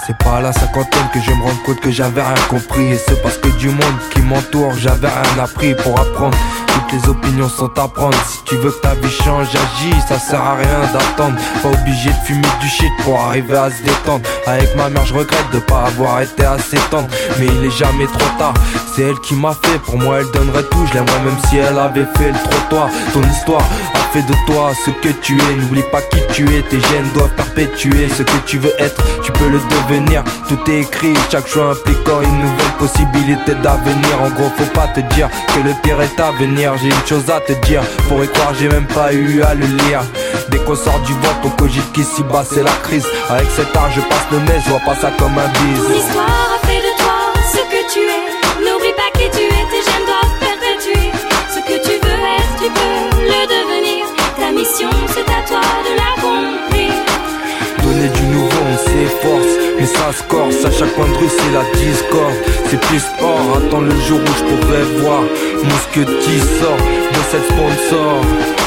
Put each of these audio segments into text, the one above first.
C'est pas à la cinquantaine que je me rends compte que j'avais rien compris. Et c'est parce que du monde qui m'entoure, j'avais rien appris pour apprendre. Toutes les opinions sont à prendre. Si tu veux que ta vie change, agis, ça sert à rien d'attendre. Pas obligé de fumer du shit pour arriver à se détendre. Avec ma mère je regrette de pas avoir été assez tendre. Mais il est jamais trop tard, c'est elle qui m'a fait. Pour moi elle donnerait tout, je l'aimerais même si elle avait fait le trottoir. Ton histoire a fait de toi ce que tu es. N'oublie pas qui tu es, tes gènes doivent perpétuer ce que tu veux être, tu peux le devenir. Tout est écrit, chaque choix impliquant une nouvelle possibilité d'avenir. En gros faut pas te dire que le pire est à venir. J'ai une chose à te dire, pour y croire j'ai même pas eu à le lire. Dès qu'on sort du ventre on cogite qu'ici bas c'est la crise. Avec cet art je passe le nez, je vois pas ça comme un bise. Ton histoire a fait de toi ce que tu es. N'oublie pas qui tu es, tes gènes doivent perpétuer. Ce que tu veux être, tu peux le devenir. Ta mission c'est à toi de l'accomplir. Donner du nouveau on s'efforce, mais ça se corse. À chaque coin de rue c'est la discorde. C'est plus or, attends le jour où je pourrais voir Mousquetis sort de cette sponsor.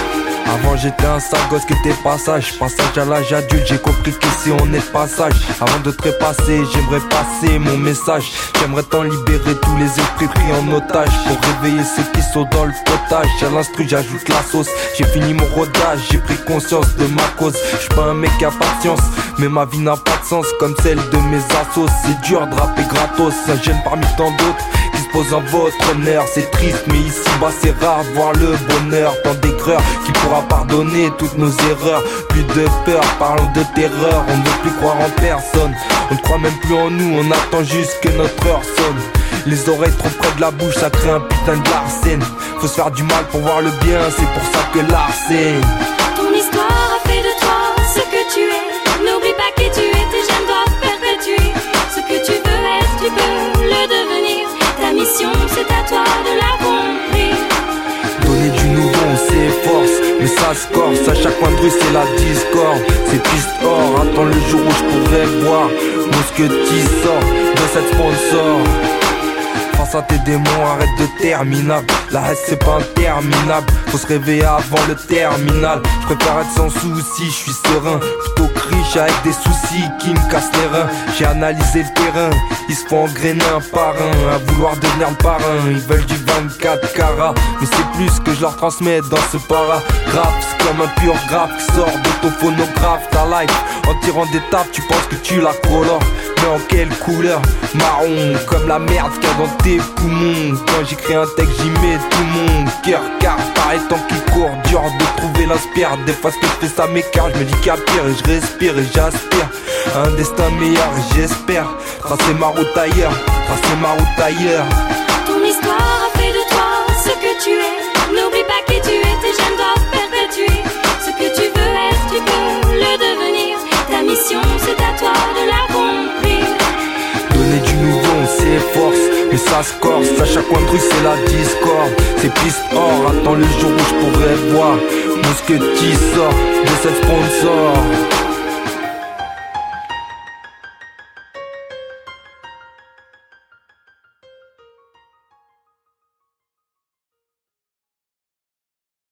Avant j'étais un sale gosse qui était passage à l'âge adulte, j'ai compris qu'ici on est de passage. Avant de trépasser, j'aimerais passer mon message. J'aimerais t'en libérer tous les esprits pris en otage. Pour réveiller ceux qui sont dans le potage. À l'instru j'ajoute la sauce. J'ai fini mon rodage, j'ai pris conscience de ma cause. J'suis pas un mec à patience, mais ma vie n'a pas de sens comme celle de mes assos. C'est dur de rapper gratos, un jeune parmi tant d'autres qui se pose en votre honneur. C'est triste mais ici bas c'est rare de voir le bonheur. Tant d'écreurs qui pourra pardonner toutes nos erreurs. Plus de peur, parlons de terreur. On ne veut plus croire en personne, on ne croit même plus en nous. On attend juste que notre heure sonne. Les oreilles trop près de la bouche, ça crée un putain de larcène. Faut se faire du mal pour voir le bien, c'est pour ça que l'arsène. Ton histoire a fait de toi ce que tu es. N'oublie pas qui tu es, tes gènes doivent perpétuer. Ce que tu veux être, tu peux le devenir. Ta mission c'est à toi de l'accomplir. Donner du nouveau on s'efforce, mais ça se corse. À chaque coin de rue c'est la discorde. C'est piste or, attends le jour où je pourrais voir Mousquetis sort de cette sponsor. Face à tes démons, arrête de terminable. La haine c'est pas interminable. Faut se réveiller avant le terminal. Je préfère être sans soucis, je suis serein. Plutôt que riche avec des soucis qui me cassent les reins. J'ai analysé le terrain, ils se font engrainer un par un. À vouloir devenir le parrain, ils veulent du 24 carats. Mais c'est plus que je leur transmets dans ce paragraphe. C'est comme un pur graphe qui sort de ton phonographe. Ta life, en tirant des tapes, tu penses que tu la colores. Mais en quelle couleur? Marron, comme la merde qu'il y a dans tes poumons. Quand j'écris un texte j'y mets tout mon cœur. Car par les temps qui courent, dur de trouver l'inspire. Des fois ce que je fais ça m'écarte, je me dis qu'il y a pire. Et je respire et j'aspire à un destin meilleur. Et j'espère tracer ma route ailleurs, tracer ma route ailleurs. Ton histoire a fait de toi ce que tu es. N'oublie pas qui tu es, tes gènes doivent perpétuer. Ce que tu veux être, tu peux le devenir. Ta mission c'est à toi de l'accomplir. Donner du nouveau on s'efforce, mais ça se corse. À chaque coin de rue c'est la discorde. C'est piste or, attends le jour où je pourrais voir Mousquetis sort de cette sponsor.